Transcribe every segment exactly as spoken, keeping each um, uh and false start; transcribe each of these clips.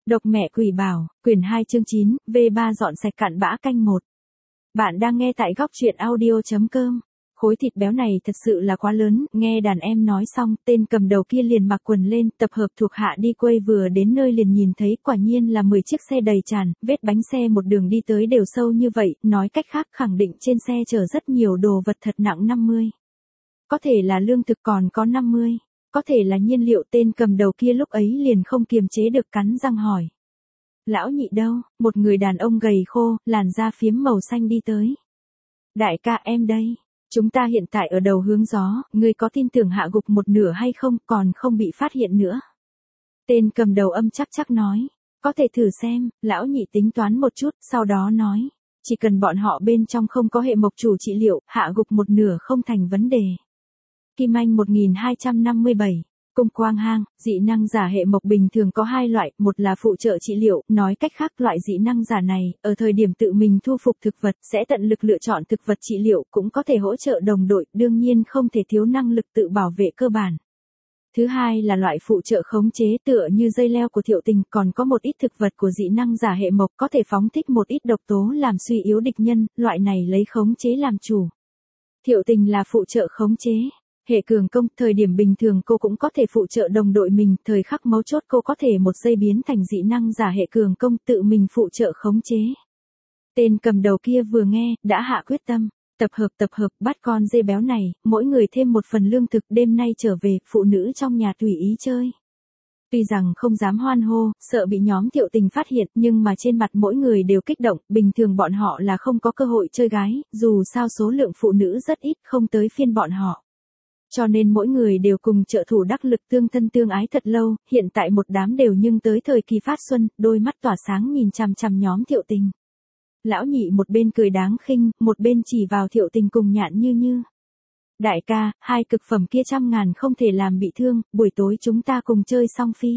Độc mẹ quỷ bảo, quyển hai chương chín, V ba dọn sạch cặn bã canh một. Bạn đang nghe tại góc truyện audio.com. Khối thịt béo này thật sự là quá lớn, nghe đàn em nói xong, tên cầm đầu kia liền mặc quần lên, tập hợp thuộc hạ đi quay vừa đến nơi liền nhìn thấy quả nhiên là mười chiếc xe đầy tràn, vết bánh xe một đường đi tới đều sâu như vậy, nói cách khác khẳng định trên xe chở rất nhiều đồ vật thật nặng năm mươi. Có thể là lương thực còn có năm mươi. Có thể là nhiên liệu. Tên cầm đầu kia lúc ấy liền không kiềm chế được cắn răng hỏi. Lão nhị đâu? Một người đàn ông gầy khô, làn da phiếm màu xanh đi tới. Đại ca em đây. Chúng ta hiện tại ở đầu hướng gió, ngươi có tin tưởng hạ gục một nửa hay không, còn không bị phát hiện nữa. Tên cầm đầu âm chắc chắc nói. Có thể thử xem. Lão nhị tính toán một chút, sau đó nói. Chỉ cần bọn họ bên trong không có hệ mộc chủ trị liệu, hạ gục một nửa không thành vấn đề. Kim Anh một nghìn hai trăm năm mươi bảy, Cung Quang Hang, dị năng giả hệ mộc bình thường có hai loại, một là phụ trợ trị liệu, nói cách khác loại dị năng giả này, ở thời điểm tự mình thu phục thực vật, sẽ tận lực lựa chọn thực vật trị liệu, cũng có thể hỗ trợ đồng đội, đương nhiên không thể thiếu năng lực tự bảo vệ cơ bản. Thứ hai là loại phụ trợ khống chế tựa như dây leo của Thiệu Tình, còn có một ít thực vật của dị năng giả hệ mộc có thể phóng thích một ít độc tố làm suy yếu địch nhân, loại này lấy khống chế làm chủ. Thiệu Tình là phụ trợ khống chế. Hệ cường công, thời điểm bình thường cô cũng có thể phụ trợ đồng đội mình, thời khắc mấu chốt cô có thể một giây biến thành dị năng giả hệ cường công tự mình phụ trợ khống chế. Tên cầm đầu kia vừa nghe, đã hạ quyết tâm, tập hợp tập hợp bắt con dê béo này, mỗi người thêm một phần lương thực đêm nay trở về, phụ nữ trong nhà tùy ý chơi. Tuy rằng không dám hoan hô, sợ bị nhóm Thiệu Tình phát hiện, nhưng mà trên mặt mỗi người đều kích động, bình thường bọn họ là không có cơ hội chơi gái, dù sao số lượng phụ nữ rất ít, không tới phiên bọn họ. Cho nên mỗi người đều cùng trợ thủ đắc lực tương thân tương ái thật lâu, hiện tại một đám đều nhưng tới thời kỳ phát xuân, đôi mắt tỏa sáng nhìn chằm chằm nhóm Thiệu Tình. Lão nhị một bên cười đáng khinh, một bên chỉ vào Thiệu Tình cùng Nhạn Như Như. Đại ca, hai cực phẩm kia trăm ngàn không thể làm bị thương, buổi tối chúng ta cùng chơi xong phi.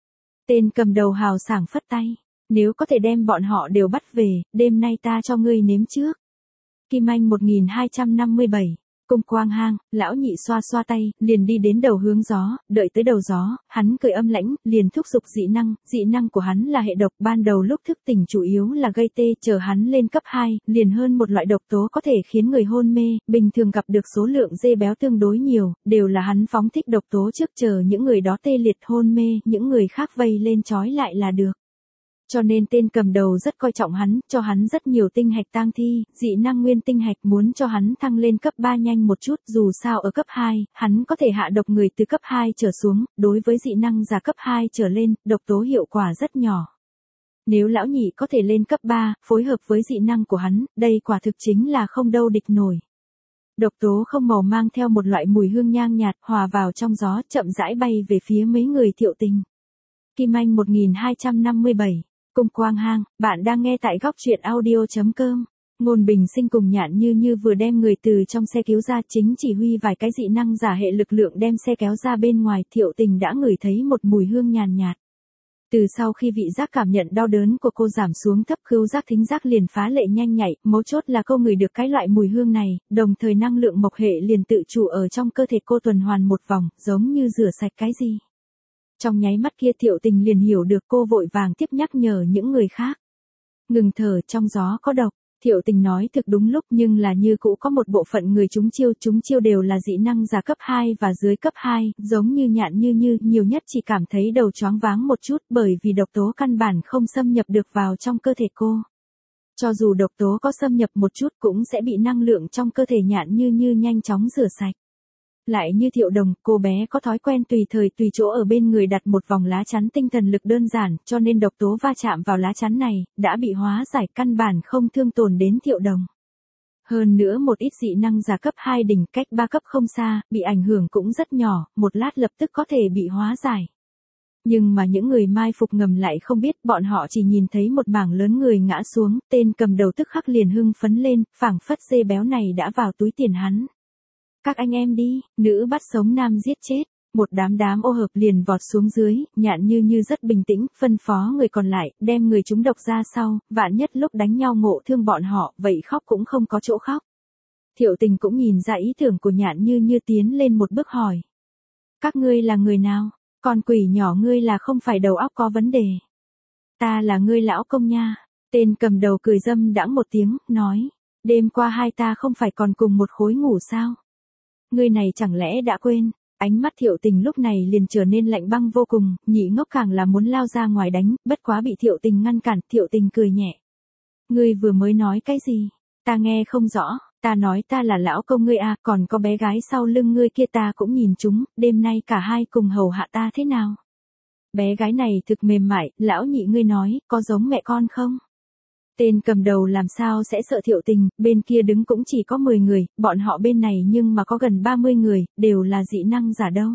Tên cầm đầu hào sảng phất tay, nếu có thể đem bọn họ đều bắt về, đêm nay ta cho ngươi nếm trước. Kim Anh một nghìn hai trăm năm mươi bảy, Cung Quang Hang, lão nhị xoa xoa tay, liền đi đến đầu hướng gió, đợi tới đầu gió, hắn cười âm lãnh, liền thúc giục dị năng, dị năng của hắn là hệ độc, ban đầu lúc thức tỉnh chủ yếu là gây tê, chờ hắn lên cấp hai, liền hơn một loại độc tố có thể khiến người hôn mê, bình thường gặp được số lượng dê béo tương đối nhiều, đều là hắn phóng thích độc tố trước chờ những người đó tê liệt hôn mê, những người khác vây lên trói lại là được. Cho nên tên cầm đầu rất coi trọng hắn, cho hắn rất nhiều tinh hạch tang thi, dị năng nguyên tinh hạch muốn cho hắn thăng lên cấp ba nhanh một chút, dù sao ở cấp hai, hắn có thể hạ độc người từ cấp hai trở xuống, đối với dị năng giả cấp hai trở lên, độc tố hiệu quả rất nhỏ. Nếu lão nhị có thể lên cấp ba, phối hợp với dị năng của hắn, đây quả thực chính là không đâu địch nổi. Độc tố không màu mang theo một loại mùi hương nhang nhạt, hòa vào trong gió, chậm rãi bay về phía mấy người Thiệu Tình. Kim Anh một nghìn hai trăm năm mươi bảy, Cung Quang Hang, bạn đang nghe tại góc truyện audio.com. Ngôn Bình Sinh cùng Nhạn Như Như vừa đem người từ trong xe cứu ra, chính chỉ huy vài cái dị năng giả hệ lực lượng đem xe kéo ra bên ngoài, Thiệu Tình đã ngửi thấy một mùi hương nhàn nhạt. Từ sau khi vị giác cảm nhận đau đớn của cô giảm xuống thấp, khứu giác thính giác liền phá lệ nhanh nhạy, mấu chốt là cô ngửi được cái loại mùi hương này, đồng thời năng lượng mộc hệ liền tự chủ ở trong cơ thể cô tuần hoàn một vòng, giống như rửa sạch cái gì. Trong nháy mắt kia Thiệu Tình liền hiểu được, cô vội vàng tiếp nhắc nhở những người khác. Ngừng thở, trong gió có độc. Thiệu Tình nói thực đúng lúc, nhưng là như cũ có một bộ phận người trúng chiêu, trúng chiêu đều là dị năng giả cấp hai và dưới cấp hai, giống như Nhạn Như Như, nhiều nhất chỉ cảm thấy đầu choáng váng một chút, bởi vì độc tố căn bản không xâm nhập được vào trong cơ thể cô. Cho dù độc tố có xâm nhập một chút cũng sẽ bị năng lượng trong cơ thể Nhạn Như Như nhanh chóng rửa sạch. Lại như Thiệu Đồng, cô bé có thói quen tùy thời tùy chỗ ở bên người đặt một vòng lá chắn tinh thần lực đơn giản, cho nên độc tố va chạm vào lá chắn này, đã bị hóa giải, căn bản không thương tổn đến Thiệu Đồng. Hơn nữa một ít dị năng giả cấp hai đỉnh cách ba cấp không xa, bị ảnh hưởng cũng rất nhỏ, một lát lập tức có thể bị hóa giải. Nhưng mà những người mai phục ngầm lại không biết, bọn họ chỉ nhìn thấy một mảng lớn người ngã xuống, tên cầm đầu tức khắc liền hưng phấn lên, phảng phất dê béo này đã vào túi tiền hắn. Các anh em đi, nữ bắt sống nam giết chết, một đám đám ô hợp liền vọt xuống dưới, Nhạn Như Như rất bình tĩnh, phân phó người còn lại, đem người chúng độc ra sau, vạn nhất lúc đánh nhau ngộ thương bọn họ, vậy khóc cũng không có chỗ khóc. Thiệu Tình cũng nhìn ra ý tưởng của Nhạn Như Như, tiến lên một bước hỏi. Các ngươi là người nào? Con quỷ nhỏ ngươi là không phải đầu óc có vấn đề. Ta là ngươi lão công nha. Tên cầm đầu cười dâm đãng một tiếng, nói. Đêm qua hai ta không phải còn cùng một khối ngủ sao? Ngươi này chẳng lẽ đã quên? Ánh mắt Thiệu Tình lúc này liền trở nên lạnh băng vô cùng, nhị ngốc càng là muốn lao ra ngoài đánh, bất quá bị Thiệu Tình ngăn cản, Thiệu Tình cười nhẹ. Ngươi vừa mới nói cái gì? Ta nghe không rõ, ta nói ta là lão công ngươi à, còn có bé gái sau lưng ngươi kia ta cũng nhìn chúng, đêm nay cả hai cùng hầu hạ ta thế nào? Bé gái này thực mềm mại, lão nhị ngươi nói, có giống mẹ con không? Tên cầm đầu làm sao sẽ sợ Thiệu Tình, bên kia đứng cũng chỉ có mười người, bọn họ bên này nhưng mà có gần ba mươi người, đều là dị năng giả đâu.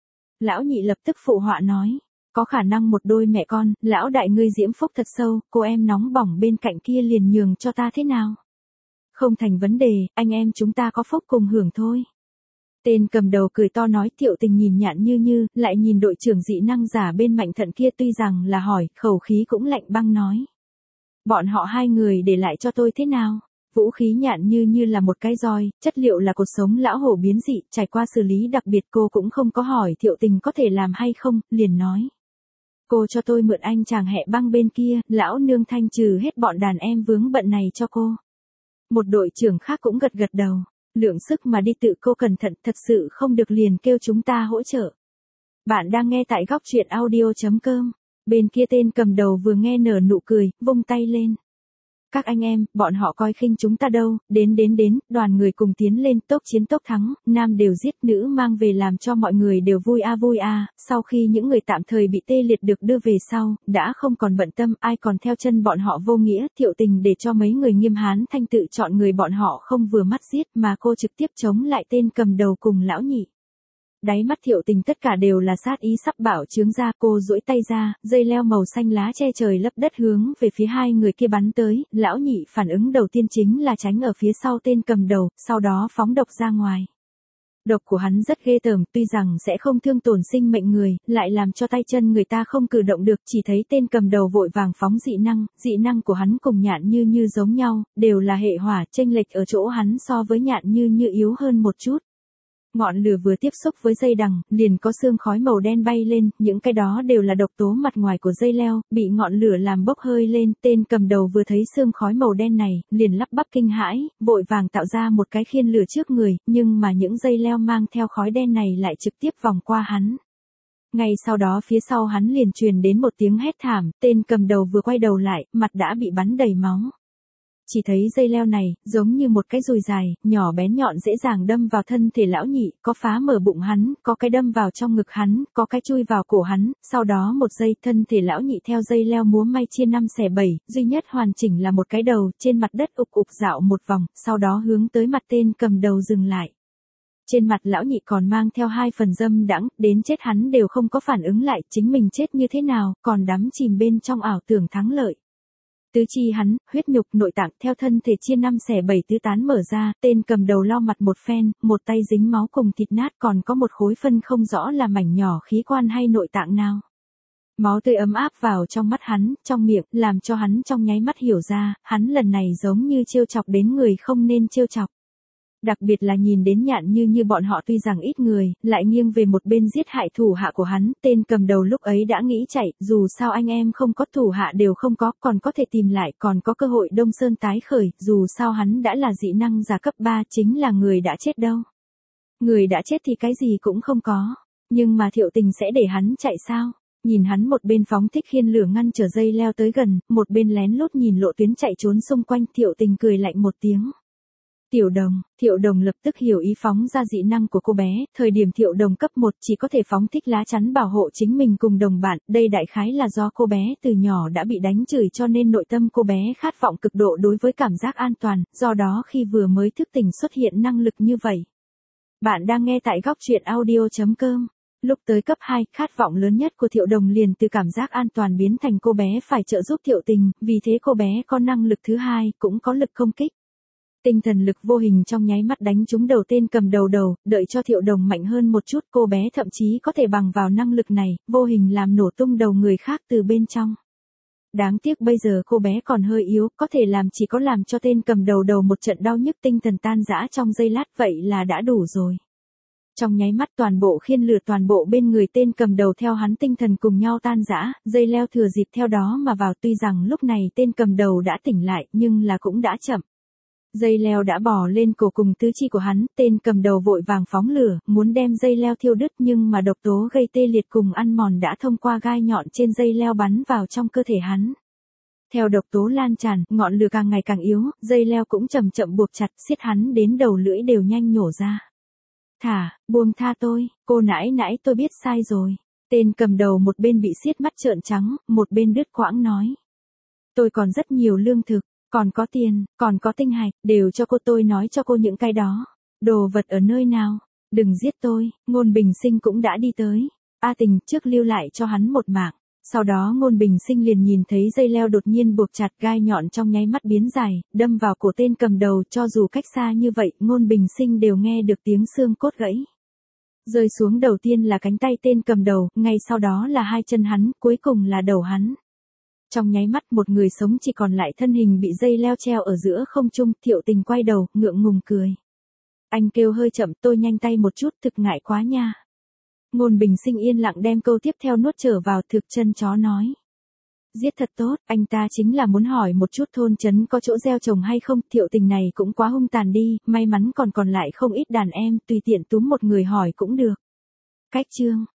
Lão nhị lập tức phụ họa nói, có khả năng một đôi mẹ con, lão đại ngươi diễm phúc thật sâu, cô em nóng bỏng bên cạnh kia liền nhường cho ta thế nào? Không thành vấn đề, anh em chúng ta có phúc cùng hưởng thôi. Tên cầm đầu cười to nói. Thiệu Tình nhìn Nhạn Như Như, lại nhìn đội trưởng dị năng giả bên Mạnh Thận kia tuy rằng là hỏi, khẩu khí cũng lạnh băng nói. Bọn họ hai người để lại cho tôi thế nào? Vũ khí Nhạn Như Như là một cái roi, chất liệu là cột sống lão hổ biến dị, trải qua xử lý đặc biệt cô cũng không có hỏi Thiệu Tình có thể làm hay không, liền nói. Cô cho tôi mượn anh chàng hẹ băng bên kia, lão nương thanh trừ hết bọn đàn em vướng bận này cho cô. Một đội trưởng khác cũng gật gật đầu, lượng sức mà đi tự cô cẩn thận thật sự không được liền kêu chúng ta hỗ trợ. Bạn đang nghe tại góc truyện audio.com. Bên kia tên cầm đầu vừa nghe nở nụ cười, vung tay lên. Các anh em, bọn họ coi khinh chúng ta đâu, đến đến đến, đoàn người cùng tiến lên, tốc chiến tốc thắng, nam đều giết, nữ mang về làm cho mọi người đều vui a vui a. Sau khi những người tạm thời bị tê liệt được đưa về sau, đã không còn bận tâm ai còn theo chân bọn họ vô nghĩa, Thiệu Tình để cho mấy người Nghiêm Hán Thanh tự chọn người bọn họ không vừa mắt giết mà cô trực tiếp chống lại tên cầm đầu cùng lão nhị. Đáy mắt Thiệu Tình tất cả đều là sát ý sắp bảo chướng ra, cô duỗi tay ra, dây leo màu xanh lá che trời lấp đất hướng về phía hai người kia bắn tới, lão nhị phản ứng đầu tiên chính là tránh ở phía sau tên cầm đầu, sau đó phóng độc ra ngoài. Độc của hắn rất ghê tởm, tuy rằng sẽ không thương tổn sinh mệnh người, lại làm cho tay chân người ta không cử động được, chỉ thấy tên cầm đầu vội vàng phóng dị năng, dị năng của hắn cùng Nhạn Như Như giống nhau, đều là hệ hỏa, chênh lệch ở chỗ hắn so với Nhạn Như Như yếu hơn một chút. Ngọn lửa vừa tiếp xúc với dây đằng, liền có sương khói màu đen bay lên, những cái đó đều là độc tố mặt ngoài của dây leo, bị ngọn lửa làm bốc hơi lên, tên cầm đầu vừa thấy sương khói màu đen này, liền lắp bắp kinh hãi, vội vàng tạo ra một cái khiên lửa trước người, nhưng mà những dây leo mang theo khói đen này lại trực tiếp vòng qua hắn. Ngay sau đó phía sau hắn liền truyền đến một tiếng hét thảm, tên cầm đầu vừa quay đầu lại, mặt đã bị bắn đầy máu. Chỉ thấy dây leo này, giống như một cái dùi dài, nhỏ bén nhọn dễ dàng đâm vào thân thể lão nhị, có phá mở bụng hắn, có cái đâm vào trong ngực hắn, có cái chui vào cổ hắn, sau đó một giây thân thể lão nhị theo dây leo múa may chia năm xẻ bảy, duy nhất hoàn chỉnh là một cái đầu, trên mặt đất ục ục dạo một vòng, sau đó hướng tới mặt tên cầm đầu dừng lại. Trên mặt lão nhị còn mang theo hai phần dâm đãng, đến chết hắn đều không có phản ứng lại, chính mình chết như thế nào, còn đắm chìm bên trong ảo tưởng thắng lợi. Tứ chi hắn, huyết nhục nội tạng theo thân thể chia năm xẻ bảy tứ tán mở ra, tên cầm đầu lau mặt một phen, một tay dính máu cùng thịt nát còn có một khối phân không rõ là mảnh nhỏ khí quan hay nội tạng nào. Máu tươi ấm áp vào trong mắt hắn, trong miệng, làm cho hắn trong nháy mắt hiểu ra, hắn lần này giống như trêu chọc đến người không nên trêu chọc. Đặc biệt là nhìn đến Nhạn Như Như bọn họ tuy rằng ít người, lại nghiêng về một bên giết hại thủ hạ của hắn, tên cầm đầu lúc ấy đã nghĩ chạy, dù sao anh em không có thủ hạ đều không có, còn có thể tìm lại, còn có cơ hội Đông Sơn tái khởi, dù sao hắn đã là dị năng giả cấp ba, chính là người đã chết đâu. Người đã chết thì cái gì cũng không có, nhưng mà Thiệu Tình sẽ để hắn chạy sao? Nhìn hắn một bên phóng thích khiên lửa ngăn trở dây leo tới gần, một bên lén lút nhìn lộ tuyến chạy trốn xung quanh, Thiệu Tình cười lạnh một tiếng. Tiểu Đồng, Thiệu Đồng lập tức hiểu ý phóng ra dị năng của cô bé, thời điểm Thiệu Đồng cấp một chỉ có thể phóng thích lá chắn bảo hộ chính mình cùng đồng bạn, đây đại khái là do cô bé từ nhỏ đã bị đánh chửi cho nên nội tâm cô bé khát vọng cực độ đối với cảm giác an toàn, do đó khi vừa mới thức tỉnh xuất hiện năng lực như vậy. Bạn đang nghe tại góc truyện audio.com. Lúc tới cấp hai, khát vọng lớn nhất của Thiệu Đồng liền từ cảm giác an toàn biến thành cô bé phải trợ giúp Thiệu Tình, vì thế cô bé có năng lực thứ hai, cũng có lực công kích. Tinh thần lực vô hình trong nháy mắt đánh trúng đầu tên cầm đầu đầu, đợi cho Thiệu Đồng mạnh hơn một chút, cô bé thậm chí có thể bằng vào năng lực này, vô hình làm nổ tung đầu người khác từ bên trong. Đáng tiếc bây giờ cô bé còn hơi yếu, có thể làm chỉ có làm cho tên cầm đầu đầu một trận đau nhức tinh thần tan rã trong giây lát, vậy là đã đủ rồi. Trong nháy mắt toàn bộ khiên lửa toàn bộ bên người tên cầm đầu theo hắn tinh thần cùng nhau tan rã, dây leo thừa dịp theo đó mà vào, tuy rằng lúc này tên cầm đầu đã tỉnh lại nhưng là cũng đã chậm. Dây leo đã bò lên cổ cùng tứ chi của hắn, tên cầm đầu vội vàng phóng lửa, muốn đem dây leo thiêu đứt nhưng mà độc tố gây tê liệt cùng ăn mòn đã thông qua gai nhọn trên dây leo bắn vào trong cơ thể hắn. Theo độc tố lan tràn, ngọn lửa càng ngày càng yếu, dây leo cũng chậm chậm buộc chặt, siết hắn đến đầu lưỡi đều nhanh nhổ ra. Thả, buông tha tôi, cô nãi nãi tôi biết sai rồi. Tên cầm đầu một bên bị siết mắt trợn trắng, một bên đứt quãng nói. Tôi còn rất nhiều lương thực, còn có tiền, còn có tinh hạch, đều cho cô, tôi nói cho cô những cái đó. Đồ vật ở nơi nào? Đừng giết tôi, Ngôn Bình Sinh cũng đã đi tới. A Tình trước lưu lại cho hắn một mạng. Sau đó Ngôn Bình Sinh liền nhìn thấy dây leo đột nhiên buộc chặt, gai nhọn trong nháy mắt biến dài, đâm vào cổ tên cầm đầu, cho dù cách xa như vậy, Ngôn Bình Sinh đều nghe được tiếng xương cốt gãy. Rơi xuống đầu tiên là cánh tay tên cầm đầu, ngay sau đó là hai chân hắn, cuối cùng là đầu hắn. Trong nháy mắt một người sống chỉ còn lại thân hình bị dây leo treo ở giữa không trung, Thiệu Tình quay đầu, ngượng ngùng cười. Anh kêu hơi chậm, tôi nhanh tay một chút, thực ngại quá nha. Ngôn Bình Sinh yên lặng đem câu tiếp theo nuốt trở vào, thực chân chó nói. Giết thật tốt, anh ta chính là muốn hỏi một chút thôn trấn có chỗ gieo trồng hay không, Thiệu Tình này cũng quá hung tàn đi, may mắn còn còn lại không ít đàn em, tùy tiện túm một người hỏi cũng được. Cách chương.